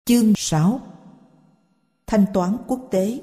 Chương 6. Thanh toán quốc tế.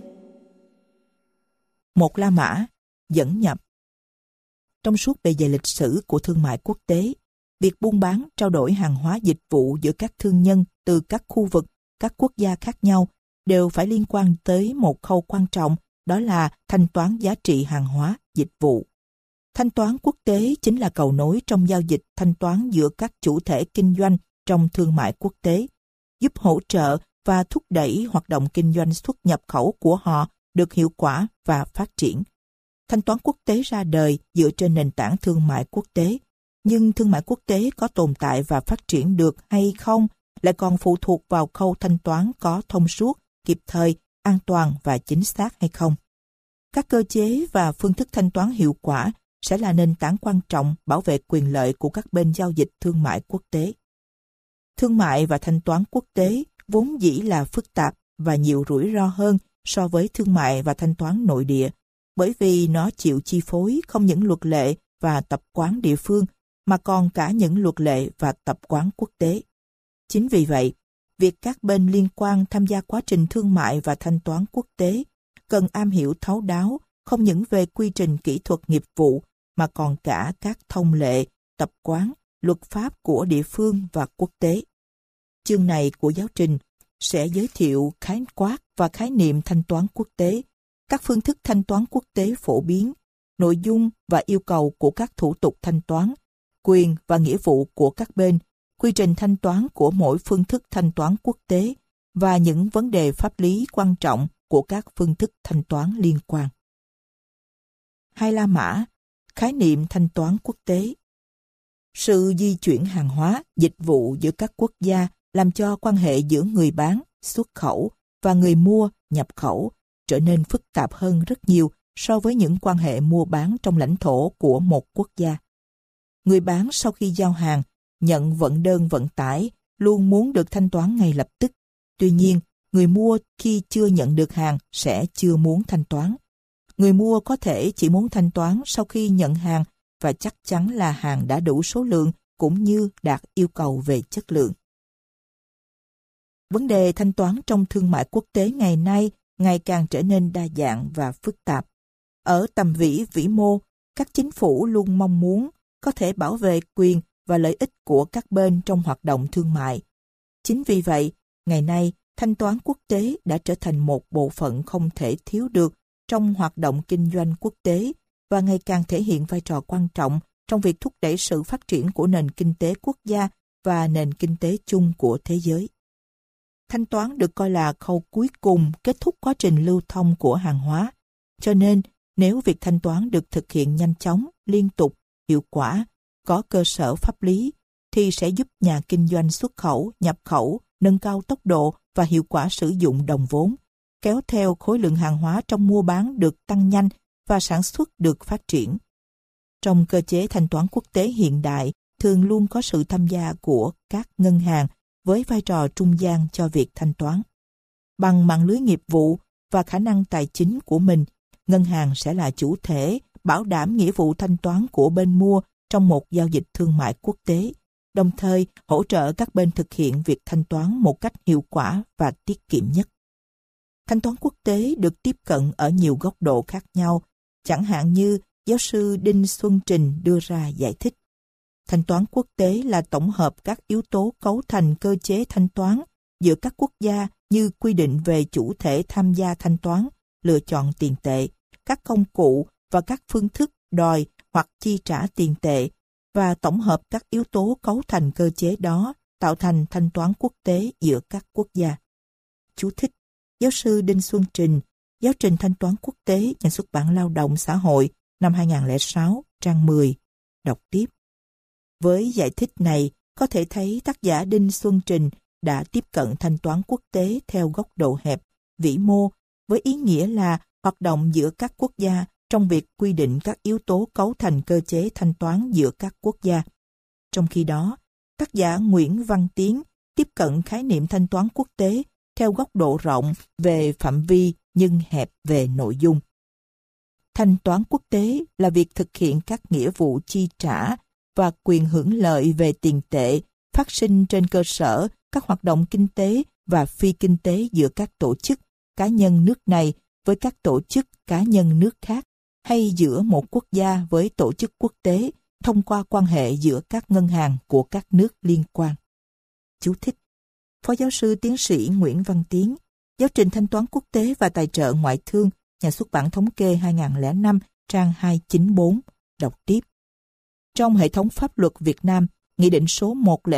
Một La Mã dẫn nhập. Trong suốt bề dày lịch sử của thương mại quốc tế, việc buôn bán, trao đổi hàng hóa dịch vụ giữa các thương nhân từ các khu vực, các quốc gia khác nhau đều phải liên quan tới một khâu quan trọng, đó là thanh toán giá trị hàng hóa, dịch vụ. Thanh toán quốc tế chính là cầu nối trong giao dịch thanh toán giữa các chủ thể kinh doanh trong thương mại quốc tế, giúp hỗ trợ và thúc đẩy hoạt động kinh doanh xuất nhập khẩu của họ được hiệu quả và phát triển. Thanh toán quốc tế ra đời dựa trên nền tảng thương mại quốc tế, nhưng thương mại quốc tế có tồn tại và phát triển được hay không lại còn phụ thuộc vào khâu thanh toán có thông suốt, kịp thời, an toàn và chính xác hay không. Các cơ chế và phương thức thanh toán hiệu quả sẽ là nền tảng quan trọng bảo vệ quyền lợi của các bên giao dịch thương mại quốc tế. Thương mại và thanh toán quốc tế vốn dĩ là phức tạp và nhiều rủi ro hơn so với thương mại và thanh toán nội địa, bởi vì nó chịu chi phối không những luật lệ và tập quán địa phương, mà còn cả những luật lệ và tập quán quốc tế. Chính vì vậy, việc các bên liên quan tham gia quá trình thương mại và thanh toán quốc tế cần am hiểu thấu đáo không những về quy trình kỹ thuật nghiệp vụ, mà còn cả các thông lệ, tập quán, luật pháp của địa phương và quốc tế. Chương này của giáo trình sẽ giới thiệu khái quát và khái niệm thanh toán quốc tế, các phương thức thanh toán quốc tế phổ biến, nội dung và yêu cầu của các thủ tục thanh toán, quyền và nghĩa vụ của các bên, quy trình thanh toán của mỗi phương thức thanh toán quốc tế và những vấn đề pháp lý quan trọng của các phương thức thanh toán liên quan. Hai La Mã, khái niệm thanh toán quốc tế. Sự di chuyển hàng hóa, dịch vụ giữa các quốc gia làm cho quan hệ giữa người bán, xuất khẩu và người mua, nhập khẩu trở nên phức tạp hơn rất nhiều so với những quan hệ mua bán trong lãnh thổ của một quốc gia. Người bán sau khi giao hàng, nhận vận đơn vận tải luôn muốn được thanh toán ngay lập tức. Tuy nhiên, người mua khi chưa nhận được hàng sẽ chưa muốn thanh toán. Người mua có thể chỉ muốn thanh toán sau khi nhận hàng và chắc chắn là hàng đã đủ số lượng cũng như đạt yêu cầu về chất lượng. Vấn đề thanh toán trong thương mại quốc tế ngày nay ngày càng trở nên đa dạng và phức tạp. Ở tầm vĩ mô, các chính phủ luôn mong muốn có thể bảo vệ quyền và lợi ích của các bên trong hoạt động thương mại. Chính vì vậy, ngày nay, thanh toán quốc tế đã trở thành một bộ phận không thể thiếu được trong hoạt động kinh doanh quốc tế và ngày càng thể hiện vai trò quan trọng trong việc thúc đẩy sự phát triển của nền kinh tế quốc gia và nền kinh tế chung của thế giới. Thanh toán được coi là khâu cuối cùng kết thúc quá trình lưu thông của hàng hóa. Cho nên, nếu việc thanh toán được thực hiện nhanh chóng, liên tục, hiệu quả, có cơ sở pháp lý, thì sẽ giúp nhà kinh doanh xuất khẩu, nhập khẩu, nâng cao tốc độ và hiệu quả sử dụng đồng vốn, kéo theo khối lượng hàng hóa trong mua bán được tăng nhanh và sản xuất được phát triển. Trong cơ chế thanh toán quốc tế hiện đại, thường luôn có sự tham gia của các ngân hàng với vai trò trung gian cho việc thanh toán. Bằng mạng lưới nghiệp vụ và khả năng tài chính của mình, ngân hàng sẽ là chủ thể bảo đảm nghĩa vụ thanh toán của bên mua trong một giao dịch thương mại quốc tế, đồng thời hỗ trợ các bên thực hiện việc thanh toán một cách hiệu quả và tiết kiệm nhất. Thanh toán quốc tế được tiếp cận ở nhiều góc độ khác nhau, chẳng hạn như giáo sư Đinh Xuân Trình đưa ra giải thích. Thanh toán quốc tế là tổng hợp các yếu tố cấu thành cơ chế thanh toán giữa các quốc gia như quy định về chủ thể tham gia thanh toán, lựa chọn tiền tệ, các công cụ và các phương thức đòi hoặc chi trả tiền tệ, và tổng hợp các yếu tố cấu thành cơ chế đó tạo thành thanh toán quốc tế giữa các quốc gia. Chú thích: Giáo sư Đinh Xuân Trình, Giáo trình thanh toán quốc tế, Nhà xuất bản Lao động Xã hội, năm 2006, trang 10. Đọc tiếp. Với giải thích này, có thể thấy tác giả Đinh Xuân Trình đã tiếp cận thanh toán quốc tế theo góc độ hẹp, vĩ mô, với ý nghĩa là hoạt động giữa các quốc gia trong việc quy định các yếu tố cấu thành cơ chế thanh toán giữa các quốc gia. Trong khi đó, tác giả Nguyễn Văn Tiến tiếp cận khái niệm thanh toán quốc tế theo góc độ rộng về phạm vi nhưng hẹp về nội dung. Thanh toán quốc tế là việc thực hiện các nghĩa vụ chi trả và quyền hưởng lợi về tiền tệ phát sinh trên cơ sở các hoạt động kinh tế và phi kinh tế giữa các tổ chức, cá nhân nước này với các tổ chức cá nhân nước khác, hay giữa một quốc gia với tổ chức quốc tế thông qua quan hệ giữa các ngân hàng của các nước liên quan. Chú thích: Phó giáo sư tiến sĩ Nguyễn Văn Tiến, Giáo trình thanh toán quốc tế và tài trợ ngoại thương, Nhà xuất bản Thống kê 2005, trang 294, đọc tiếp. Trong hệ thống pháp luật Việt Nam, Nghị định số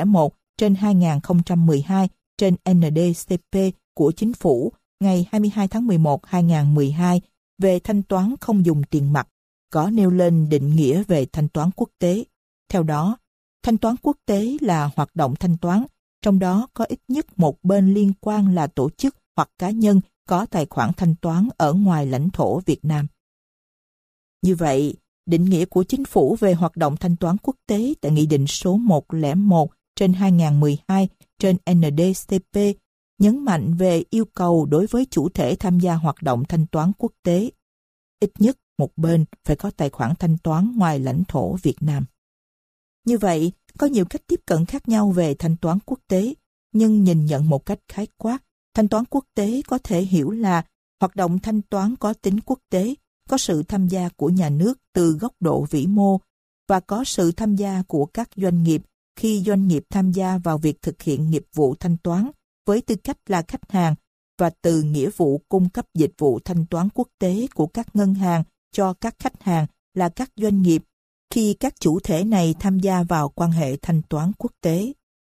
101/2012 trên NDCP của Chính phủ ngày 22 tháng 11 2012 về thanh toán không dùng tiền mặt có nêu lên định nghĩa về thanh toán quốc tế. Theo đó, thanh toán quốc tế là hoạt động thanh toán, trong đó có ít nhất một bên liên quan là tổ chức hoặc cá nhân có tài khoản thanh toán ở ngoài lãnh thổ Việt Nam. Như vậy, định nghĩa của Chính phủ về hoạt động thanh toán quốc tế tại Nghị định số 101/2012 trên NDCP nhấn mạnh về yêu cầu đối với chủ thể tham gia hoạt động thanh toán quốc tế. Ít nhất một bên phải có tài khoản thanh toán ngoài lãnh thổ Việt Nam. Như vậy, có nhiều cách tiếp cận khác nhau về thanh toán quốc tế, nhưng nhìn nhận một cách khái quát, thanh toán quốc tế có thể hiểu là hoạt động thanh toán có tính quốc tế, có sự tham gia của nhà nước từ góc độ vĩ mô và có sự tham gia của các doanh nghiệp khi doanh nghiệp tham gia vào việc thực hiện nghiệp vụ thanh toán với tư cách là khách hàng và từ nghĩa vụ cung cấp dịch vụ thanh toán quốc tế của các ngân hàng cho các khách hàng là các doanh nghiệp khi các chủ thể này tham gia vào quan hệ thanh toán quốc tế.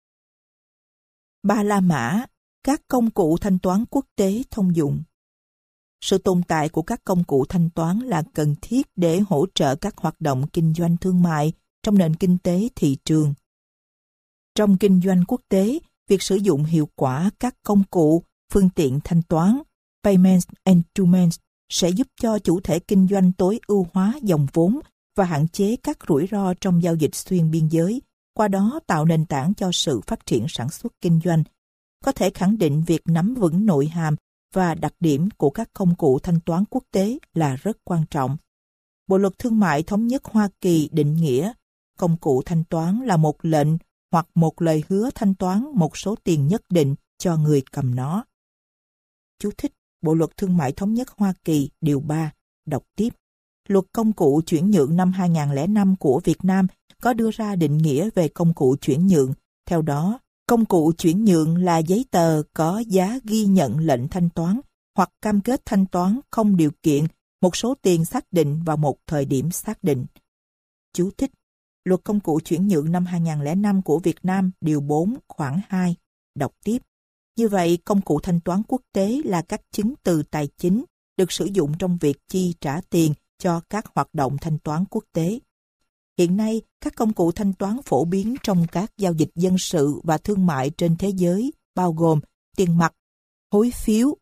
Ba La Mã, các công cụ thanh toán quốc tế thông dụng. Sự tồn tại của các công cụ thanh toán là cần thiết để hỗ trợ các hoạt động kinh doanh thương mại trong nền kinh tế thị trường. Trong kinh doanh quốc tế, việc sử dụng hiệu quả các công cụ, phương tiện thanh toán, payment instruments, sẽ giúp cho chủ thể kinh doanh tối ưu hóa dòng vốn và hạn chế các rủi ro trong giao dịch xuyên biên giới, qua đó tạo nền tảng cho sự phát triển sản xuất kinh doanh. Có thể khẳng định việc nắm vững nội hàm và đặc điểm của các công cụ thanh toán quốc tế là rất quan trọng. Bộ luật thương mại thống nhất Hoa Kỳ định nghĩa công cụ thanh toán là một lệnh hoặc một lời hứa thanh toán một số tiền nhất định cho người cầm nó. Chú thích: Bộ luật thương mại thống nhất Hoa Kỳ điều 3, đọc tiếp. Luật công cụ chuyển nhượng năm 2005 của Việt Nam có đưa ra định nghĩa về công cụ chuyển nhượng. Theo đó, công cụ chuyển nhượng là giấy tờ có giá ghi nhận lệnh thanh toán hoặc cam kết thanh toán không điều kiện một số tiền xác định vào một thời điểm xác định. Chú thích: Luật công cụ chuyển nhượng năm 2005 của Việt Nam điều 4 khoản 2, đọc tiếp. Như vậy, công cụ thanh toán quốc tế là các chứng từ tài chính được sử dụng trong việc chi trả tiền cho các hoạt động thanh toán quốc tế. Hiện nay, các công cụ thanh toán phổ biến trong các giao dịch dân sự và thương mại trên thế giới bao gồm tiền mặt, hối phiếu,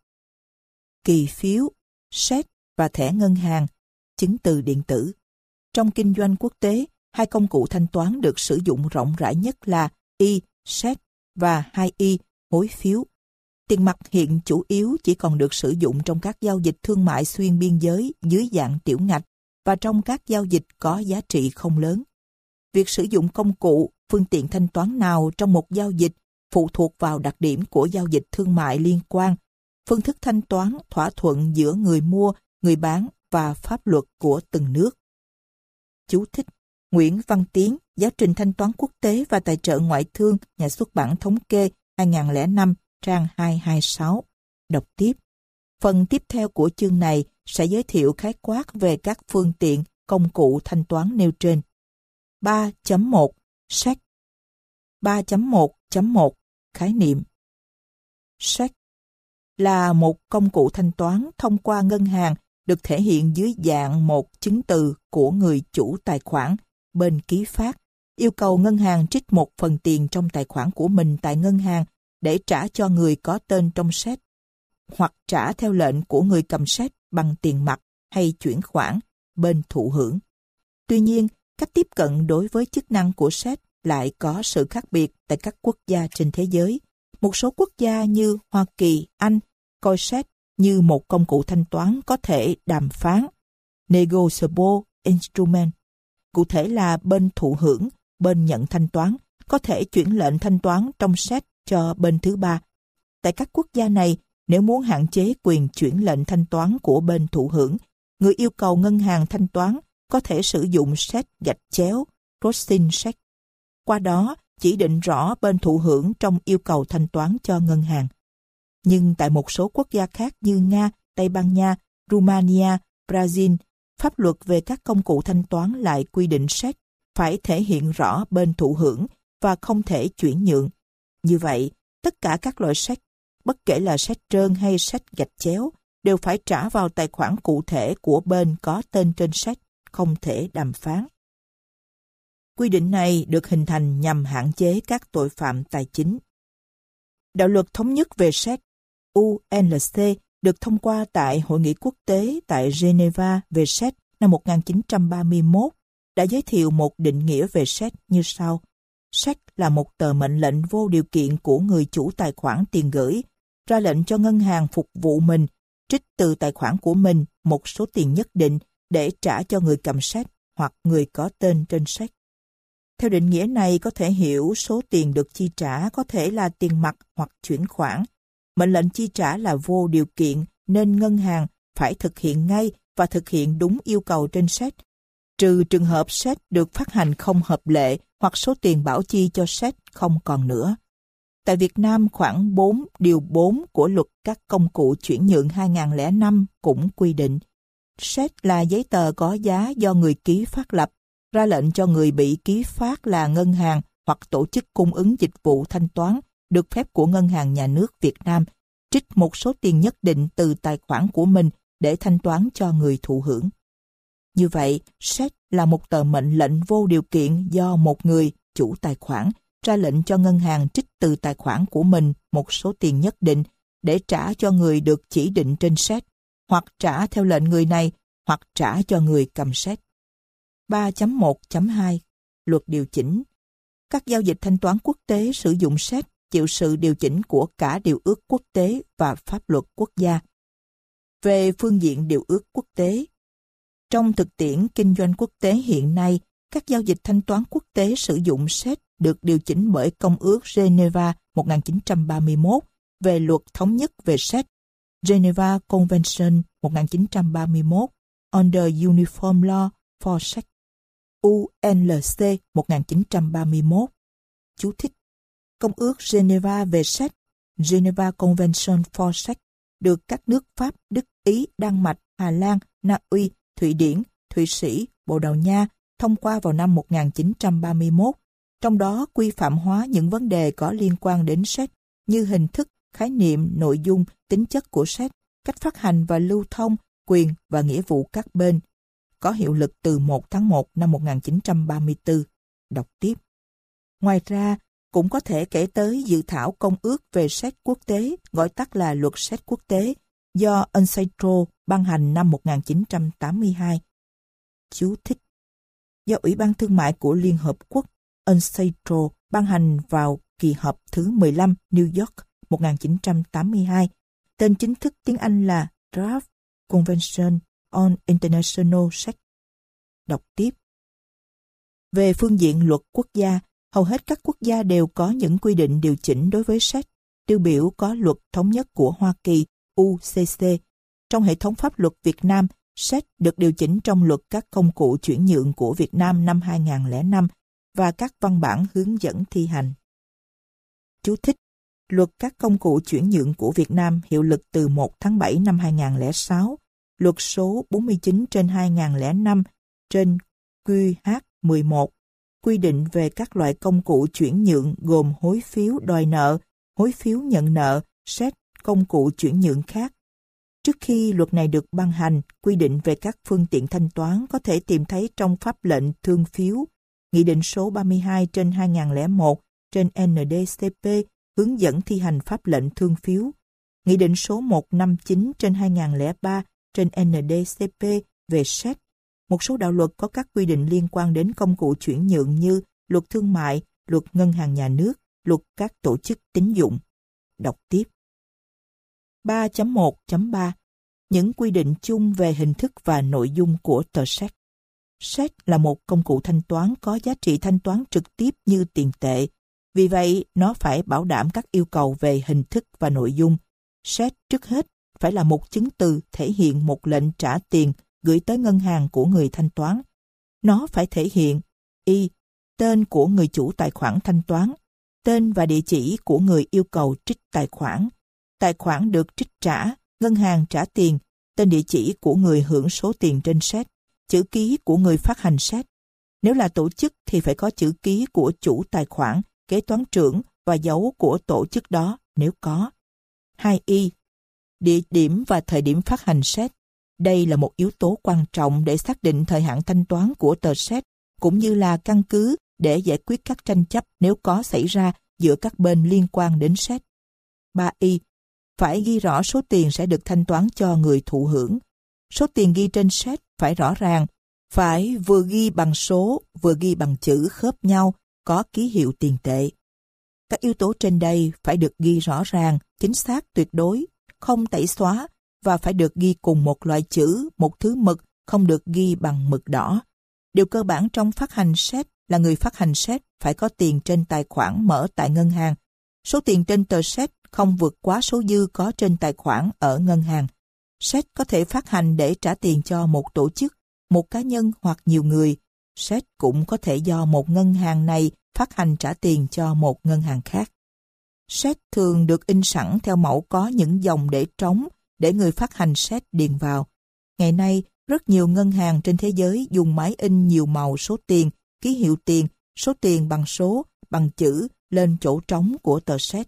kỳ phiếu, séc và thẻ ngân hàng, chứng từ điện tử. Trong kinh doanh quốc tế, hai công cụ thanh toán được sử dụng rộng rãi nhất là séc và 2i, hối phiếu. Tiền mặt hiện chủ yếu chỉ còn được sử dụng trong các giao dịch thương mại xuyên biên giới dưới dạng tiểu ngạch và trong các giao dịch có giá trị không lớn. Việc sử dụng công cụ, phương tiện thanh toán nào trong một giao dịch phụ thuộc vào đặc điểm của giao dịch thương mại liên quan, phương thức thanh toán, thỏa thuận giữa người mua, người bán và pháp luật của từng nước. Chú thích: Nguyễn Văn Tiến, Giáo trình thanh toán quốc tế và tài trợ ngoại thương, Nhà xuất bản Thống kê 2005, trang 226. Đọc tiếp. Phần tiếp theo của chương này sẽ giới thiệu khái quát về các phương tiện, công cụ thanh toán nêu trên. 3.1 Séc. 3.1.1 Khái niệm. Séc là một công cụ thanh toán thông qua ngân hàng được thể hiện dưới dạng một chứng từ của người chủ tài khoản, bên ký phát, yêu cầu ngân hàng trích một phần tiền trong tài khoản của mình tại ngân hàng để trả cho người có tên trong séc, hoặc trả theo lệnh của người cầm séc bằng tiền mặt hay chuyển khoản, bên thụ hưởng. Tuy nhiên, cách tiếp cận đối với chức năng của séc lại có sự khác biệt tại các quốc gia trên thế giới. Một số quốc gia như Hoa Kỳ, Anh coi séc như một công cụ thanh toán có thể đàm phán, negotiable instrument. Cụ thể là bên thụ hưởng, bên nhận thanh toán, có thể chuyển lệnh thanh toán trong séc cho bên thứ ba. tại các quốc gia này, nếu muốn hạn chế quyền chuyển lệnh thanh toán của bên thụ hưởng, người yêu cầu ngân hàng thanh toán có thể sử dụng crossing check. Qua đó, chỉ định rõ bên thụ hưởng trong yêu cầu thanh toán cho ngân hàng. Nhưng tại một số quốc gia khác như Nga, Tây Ban Nha, Romania, Brazil, pháp luật về các công cụ thanh toán lại quy định check phải thể hiện rõ bên thụ hưởng và không thể chuyển nhượng. Như vậy, tất cả các loại check, bất kể là check trơn hay check gạch chéo, đều phải trả vào tài khoản cụ thể của bên có tên trên check, không thể đàm phán. Quy định này được hình thành nhằm hạn chế các tội phạm tài chính. Đạo luật thống nhất về check UNC được thông qua tại Hội nghị quốc tế tại Geneva về check năm 1931 đã giới thiệu một định nghĩa về check như sau. Check là một tờ mệnh lệnh vô điều kiện của người chủ tài khoản tiền gửi, ra lệnh cho ngân hàng phục vụ mình, trích từ tài khoản của mình một số tiền nhất định để trả cho người cầm check hoặc người có tên trên check. Theo định nghĩa này có thể hiểu số tiền được chi trả có thể là tiền mặt hoặc chuyển khoản. Mệnh lệnh chi trả là vô điều kiện nên ngân hàng phải thực hiện ngay và thực hiện đúng yêu cầu trên check, trừ trường hợp check được phát hành không hợp lệ hoặc số tiền bảo chi cho check không còn nữa. Tại Việt Nam, khoản 4 điều 4 của luật các công cụ chuyển nhượng 2005 cũng quy định check là giấy tờ có giá do người ký phát lập, ra lệnh cho người bị ký phát là ngân hàng hoặc tổ chức cung ứng dịch vụ thanh toán được phép của Ngân hàng Nhà nước Việt Nam, trích một số tiền nhất định từ tài khoản của mình để thanh toán cho người thụ hưởng. Như vậy, check là một tờ mệnh lệnh vô điều kiện do một người, chủ tài khoản, ra lệnh cho ngân hàng trích từ tài khoản của mình một số tiền nhất định để trả cho người được chỉ định trên check, hoặc trả theo lệnh người này, hoặc trả cho người cầm check. 3.1.2 Luật điều chỉnh. Các giao dịch thanh toán quốc tế sử dụng check chịu sự điều chỉnh của cả điều ước quốc tế và pháp luật quốc gia. Về phương diện điều ước quốc tế, trong thực tiễn kinh doanh quốc tế hiện nay, các giao dịch thanh toán quốc tế sử dụng check được điều chỉnh bởi Công ước Geneva 1931 về luật thống nhất về check, Geneva Convention 1931 Under Uniform Law for Check, UNLC 1931. Chú thích: Công ước Geneva về check, Geneva Convention for Check, được các nước Pháp, Đức, Ý, Đan Mạch, Hà Lan, Na Uy, Thụy Điển, Thụy Sĩ, Bồ Đào Nha thông qua vào năm 1931, trong đó quy phạm hóa những vấn đề có liên quan đến check như hình thức, khái niệm, nội dung, tính chất của check, cách phát hành và lưu thông, quyền và nghĩa vụ các bên, có hiệu lực từ 1 tháng 1 năm 1934. Đọc tiếp. Ngoài ra, cũng có thể kể tới dự thảo Công ước về check quốc tế, gọi tắt là Luật check quốc tế, do UNCITRAL ban hành năm 1982. Chú thích: Do Ủy ban Thương mại của Liên Hợp Quốc UNCITRAL ban hành vào kỳ họp thứ 15 New York 1982. Tên chính thức tiếng Anh là Draft Convention on International Check. Đọc tiếp. Về phương diện luật quốc gia, hầu hết các quốc gia đều có những quy định điều chỉnh đối với check. Tiêu biểu có Luật Thống nhất của Hoa Kỳ, UCC. Trong hệ thống pháp luật Việt Nam, check được điều chỉnh trong Luật các công cụ chuyển nhượng của Việt Nam năm 2005 và các văn bản hướng dẫn thi hành. Chú thích: Luật các công cụ chuyển nhượng của Việt Nam hiệu lực từ 1 tháng 7 năm 2006, Luật số 49/2005 trên QH11 quy định về các loại công cụ chuyển nhượng gồm hối phiếu đòi nợ, hối phiếu nhận nợ, check, công cụ chuyển nhượng khác. Trước khi luật này được ban hành, quy định về các phương tiện thanh toán có thể tìm thấy trong pháp lệnh thương phiếu, Nghị định số 32/2001 trên NDCP hướng dẫn thi hành pháp lệnh thương phiếu, Nghị định số 159/2003 trên NDCP về check. Một số đạo luật có các quy định liên quan đến công cụ chuyển nhượng như Luật Thương mại, Luật Ngân hàng Nhà nước, Luật các tổ chức tín dụng. Đọc tiếp. 3.1.3 Những quy định chung về hình thức và nội dung của tờ check. Check là một công cụ thanh toán có giá trị thanh toán trực tiếp như tiền tệ. Vì vậy, nó phải bảo đảm các yêu cầu về hình thức và nội dung. Séc trước hết phải là một chứng từ thể hiện một lệnh trả tiền gửi tới ngân hàng của người thanh toán. Nó phải thể hiện y. Tên của người chủ tài khoản thanh toán, tên và địa chỉ của người yêu cầu trích tài khoản được trích trả, ngân hàng trả tiền, tên địa chỉ của người hưởng số tiền trên séc, chữ ký của người phát hành séc. Nếu là tổ chức thì phải có chữ ký của chủ tài khoản, kế toán trưởng và dấu của tổ chức đó nếu có. 2y. Địa điểm và thời điểm phát hành séc. Đây là một yếu tố quan trọng để xác định thời hạn thanh toán của tờ séc, cũng như là căn cứ để giải quyết các tranh chấp nếu có xảy ra giữa các bên liên quan đến séc. 3y. Phải ghi rõ số tiền sẽ được thanh toán cho người thụ hưởng. Số tiền ghi trên séc phải rõ ràng, phải vừa ghi bằng số, vừa ghi bằng chữ khớp nhau, có ký hiệu tiền tệ. Các yếu tố trên đây phải được ghi rõ ràng, chính xác tuyệt đối, không tẩy xóa, và phải được ghi cùng một loại chữ, một thứ mực, không được ghi bằng mực đỏ. Điều cơ bản trong phát hành séc là người phát hành séc phải có tiền trên tài khoản mở tại ngân hàng. Số tiền trên tờ séc không vượt quá số dư có trên tài khoản ở ngân hàng. Séc có thể phát hành để trả tiền cho một tổ chức, một cá nhân hoặc nhiều người. Séc cũng có thể do một ngân hàng này phát hành trả tiền cho một ngân hàng khác. Séc thường được in sẵn theo mẫu có những dòng để trống để người phát hành séc điền vào. Ngày nay, rất nhiều ngân hàng trên thế giới dùng máy in nhiều màu số tiền, ký hiệu tiền, số tiền bằng số, bằng chữ lên chỗ trống của tờ séc.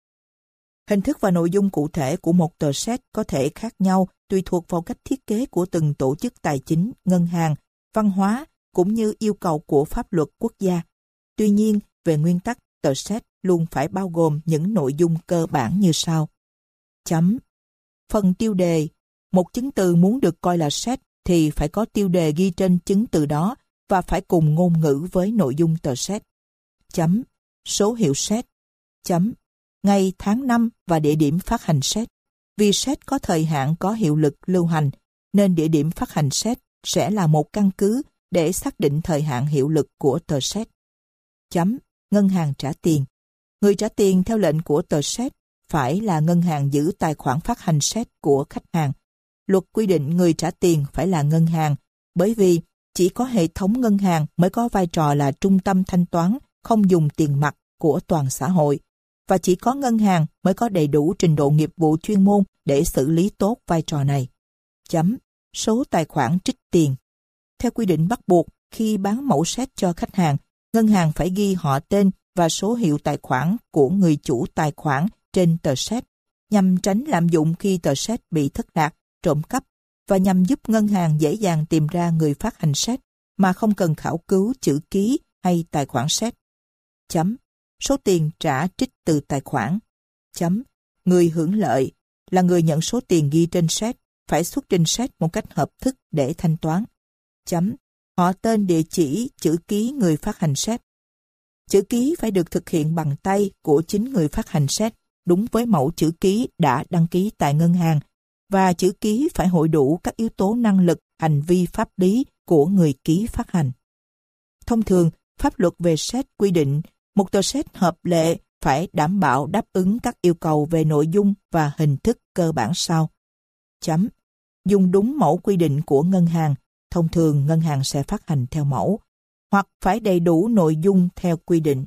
Hình thức và nội dung cụ thể của một tờ séc có thể khác nhau tùy thuộc vào cách thiết kế của từng tổ chức tài chính, ngân hàng, văn hóa cũng như yêu cầu của pháp luật quốc gia. Tuy nhiên, về nguyên tắc, tờ séc luôn phải bao gồm những nội dung cơ bản như sau. Chấm. Phần tiêu đề. Một chứng từ muốn được coi là séc thì phải có tiêu đề ghi trên chứng từ đó và phải cùng ngôn ngữ với nội dung tờ séc. Chấm. Số hiệu séc. Chấm. Ngày, tháng, năm và địa điểm phát hành séc. Vì séc có thời hạn có hiệu lực lưu hành, nên địa điểm phát hành séc sẽ là một căn cứ để xác định thời hạn hiệu lực của tờ séc. Chấm. Ngân hàng trả tiền. Người trả tiền theo lệnh của tờ séc phải là ngân hàng giữ tài khoản phát hành séc của khách hàng. Luật quy định người trả tiền phải là ngân hàng, bởi vì chỉ có hệ thống ngân hàng mới có vai trò là trung tâm thanh toán không dùng tiền mặt của toàn xã hội, và chỉ có ngân hàng mới có đầy đủ trình độ nghiệp vụ chuyên môn để xử lý tốt vai trò này. Chấm. Số tài khoản trích tiền. Theo quy định bắt buộc, khi bán mẫu séc cho khách hàng, ngân hàng phải ghi họ tên và số hiệu tài khoản của người chủ tài khoản trên tờ séc, nhằm tránh lạm dụng khi tờ séc bị thất lạc, trộm cắp, và nhằm giúp ngân hàng dễ dàng tìm ra người phát hành séc mà không cần khảo cứu chữ ký hay tài khoản séc. Chấm. Số tiền trả trích từ tài khoản. Chấm. Người hưởng lợi là người nhận số tiền ghi trên séc phải xuất trình séc một cách hợp thức để thanh toán. Chấm. Họ tên, địa chỉ, chữ ký người phát hành séc. Chữ ký phải được thực hiện bằng tay của chính người phát hành séc, đúng với mẫu chữ ký đã đăng ký tại ngân hàng, và chữ ký phải hội đủ các yếu tố năng lực, hành vi pháp lý của người ký phát hành. Thông thường, pháp luật về séc quy định một tờ séc hợp lệ phải đảm bảo đáp ứng các yêu cầu về nội dung và hình thức cơ bản sau. Chấm. Dùng đúng mẫu quy định của ngân hàng, thông thường ngân hàng sẽ phát hành theo mẫu, hoặc phải đầy đủ nội dung theo quy định.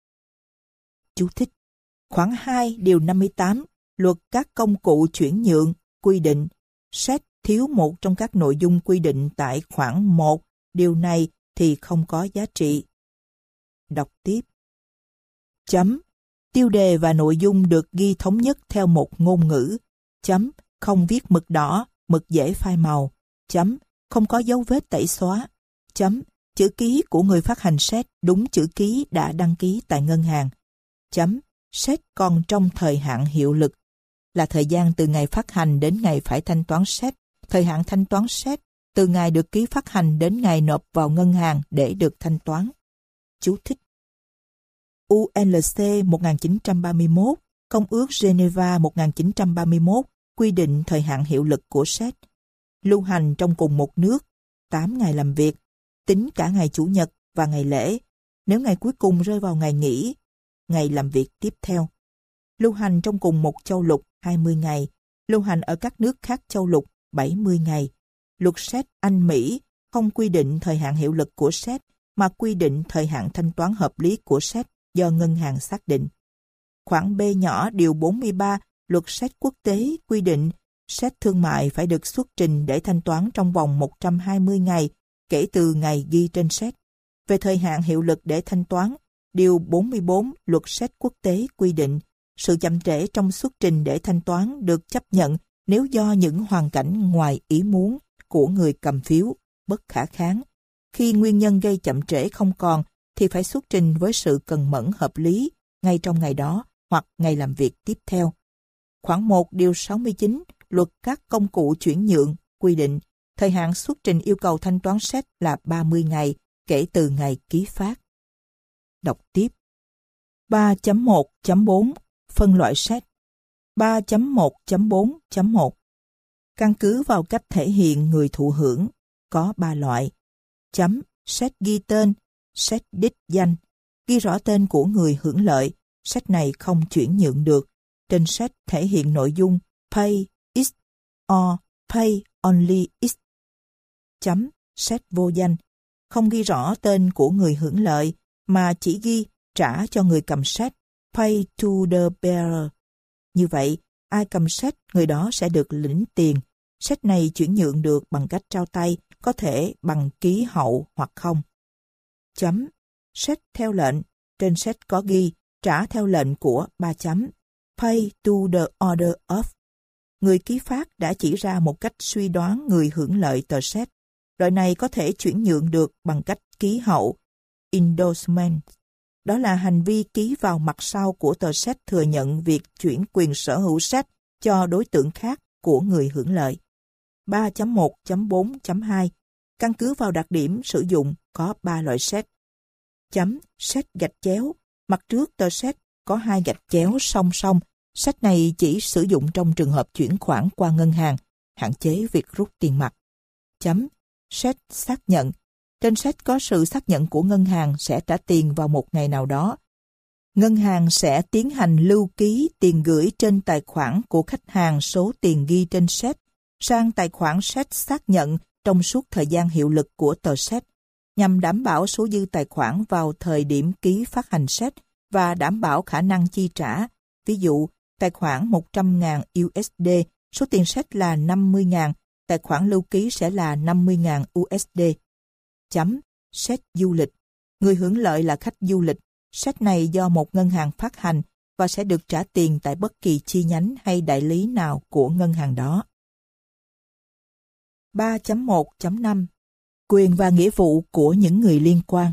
Chú thích. Khoản 2 điều 58 Luật các công cụ chuyển nhượng quy định séc thiếu một trong các nội dung quy định tại khoản 1 điều này thì không có giá trị. Đọc tiếp. Chấm. Tiêu đề và nội dung được ghi thống nhất theo một ngôn ngữ. Chấm. Không viết mực đỏ, mực dễ phai màu. Chấm. Không có dấu vết tẩy xóa. Chấm. Chữ ký của người phát hành séc đúng chữ ký đã đăng ký tại ngân hàng. Chấm. Séc còn trong thời hạn hiệu lực là thời gian từ ngày phát hành đến ngày phải thanh toán séc. Thời hạn thanh toán séc từ ngày được ký phát hành đến ngày nộp vào ngân hàng để được thanh toán. Chú thích. UNLC 1931, Công ước Geneva 1931 quy định thời hạn hiệu lực của séc. Lưu hành trong cùng một nước, 8 ngày làm việc, tính cả ngày Chủ nhật và ngày lễ, nếu ngày cuối cùng rơi vào ngày nghỉ. ngày làm việc tiếp theo. Lưu hành trong cùng một châu lục 20 ngày, lưu hành ở các nước khác châu lục 70 ngày. Luật SET Anh-Mỹ không quy định thời hạn hiệu lực của SET mà quy định thời hạn thanh toán hợp lý của SET do ngân hàng xác định. Khoản B nhỏ điều 43 luật SET quốc tế quy định SET thương mại phải được xuất trình để thanh toán trong vòng 120 ngày kể từ ngày ghi trên SET. Về thời hạn hiệu lực để thanh toán, điều 44 luật SET quốc tế quy định sự chậm trễ trong xuất trình để thanh toán được chấp nhận nếu do những hoàn cảnh ngoài ý muốn của người cầm phiếu, bất khả kháng. Khi nguyên nhân gây chậm trễ không còn, thì phải xuất trình với sự cần mẫn hợp lý ngay trong ngày đó hoặc ngày làm việc tiếp theo. Khoản 1 điều 69 luật các công cụ chuyển nhượng quy định thời hạn xuất trình yêu cầu thanh toán SET là 30 ngày kể từ ngày ký phát. Đọc tiếp. 3.1.4 Phân loại SET. 3.1.4.1 Căn cứ vào cách thể hiện người thụ hưởng, có 3 loại. SET ghi tên, SET đích danh, ghi rõ tên của người hưởng lợi, SET này không chuyển nhượng được. Trên SET thể hiện nội dung Pay X or Pay Only X. SET vô danh, không ghi rõ tên của người hưởng lợi, mà chỉ ghi trả cho người cầm SET, Pay to the bearer. Như vậy, ai cầm SET, người đó sẽ được lĩnh tiền. SET này chuyển nhượng được bằng cách trao tay, có thể bằng ký hậu hoặc không. SET theo lệnh, trên SET có ghi trả theo lệnh của 3 chấm, Pay to the order of. Người ký phát đã chỉ ra một cách suy đoán người hưởng lợi tờ SET. Loại này có thể chuyển nhượng được bằng cách ký hậu, endorsement. Đó là hành vi ký vào mặt sau của tờ SET thừa nhận việc chuyển quyền sở hữu SET cho đối tượng khác của người hưởng lợi. 3.1.4.2 Căn cứ vào đặc điểm sử dụng có 3 loại SET. SET gạch chéo, mặt trước tờ SET có 2 gạch chéo song song. SET này chỉ sử dụng trong trường hợp chuyển khoản qua ngân hàng, hạn chế việc rút tiền mặt. SET xác nhận. Trên SET có sự xác nhận của ngân hàng sẽ trả tiền vào một ngày nào đó. Ngân hàng sẽ tiến hành lưu ký tiền gửi trên tài khoản của khách hàng số tiền ghi trên SET sang tài khoản SET xác nhận trong suốt thời gian hiệu lực của tờ SET, nhằm đảm bảo số dư tài khoản vào thời điểm ký phát hành SET và đảm bảo khả năng chi trả. Ví dụ, tài khoản 100.000 USD, số tiền SET là 50.000, tài khoản lưu ký sẽ là 50.000 USD. SET du lịch. Người hưởng lợi là khách du lịch. SET này do một ngân hàng phát hành và sẽ được trả tiền tại bất kỳ chi nhánh hay đại lý nào của ngân hàng đó. 3.1.5 Quyền và nghĩa vụ của những người liên quan.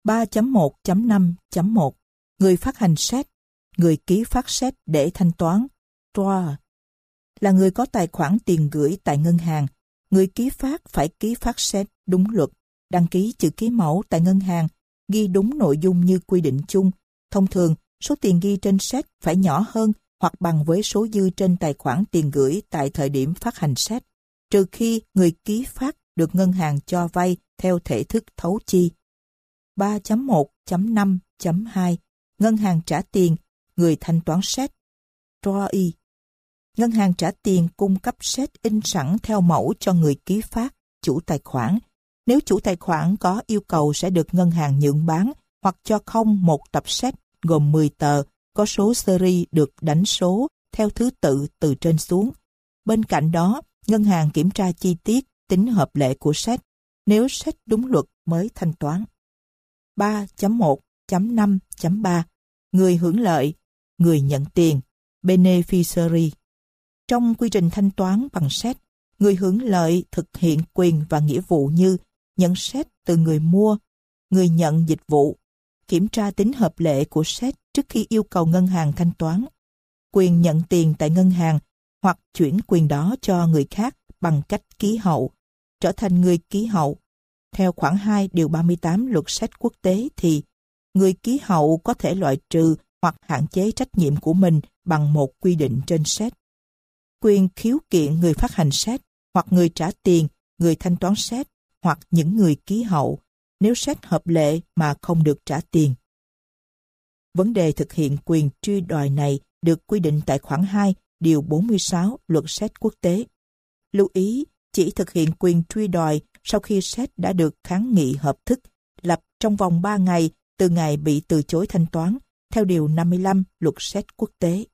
3.1.5.1 Người phát hành SET, người ký phát SET để thanh toán, drawer, là người có tài khoản tiền gửi tại ngân hàng. Người ký phát phải ký phát SET đúng luật, đăng ký chữ ký mẫu tại ngân hàng, ghi đúng nội dung như quy định chung. Thông thường, số tiền ghi trên SET phải nhỏ hơn hoặc bằng với số dư trên tài khoản tiền gửi tại thời điểm phát hành SET, trừ khi người ký phát được ngân hàng cho vay theo thể thức thấu chi. 3.1.5.2 Ngân hàng trả tiền, người thanh toán SET, drawee. Ngân hàng trả tiền cung cấp SET in sẵn theo mẫu cho người ký phát, chủ tài khoản. Nếu chủ tài khoản có yêu cầu sẽ được ngân hàng nhượng bán hoặc cho không một tập SET gồm 10 tờ, có số series được đánh số theo thứ tự từ trên xuống. Bên cạnh đó, ngân hàng kiểm tra chi tiết tính hợp lệ của SET. Nếu SET đúng luật mới thanh toán. 3.1.5.3 Người hưởng lợi, người nhận tiền, beneficiary. Trong quy trình thanh toán bằng SET, người hưởng lợi thực hiện quyền và nghĩa vụ như nhận SET từ người mua, người nhận dịch vụ, kiểm tra tính hợp lệ của SET trước khi yêu cầu ngân hàng thanh toán, quyền nhận tiền tại ngân hàng hoặc chuyển quyền đó cho người khác bằng cách ký hậu, trở thành người ký hậu. Theo khoản 2 điều 38 luật SET quốc tế thì người ký hậu có thể loại trừ hoặc hạn chế trách nhiệm của mình bằng một quy định trên SET. Quyền khiếu kiện người phát hành SET hoặc người trả tiền, người thanh toán SET hoặc những người ký hậu nếu SET hợp lệ mà không được trả tiền. Vấn đề thực hiện quyền truy đòi này được quy định tại khoản 2, điều 46 luật SET quốc tế. Lưu ý, chỉ thực hiện quyền truy đòi sau khi SET đã được kháng nghị hợp thức, lập trong vòng 3 ngày từ ngày bị từ chối thanh toán, theo điều 55 luật SET quốc tế.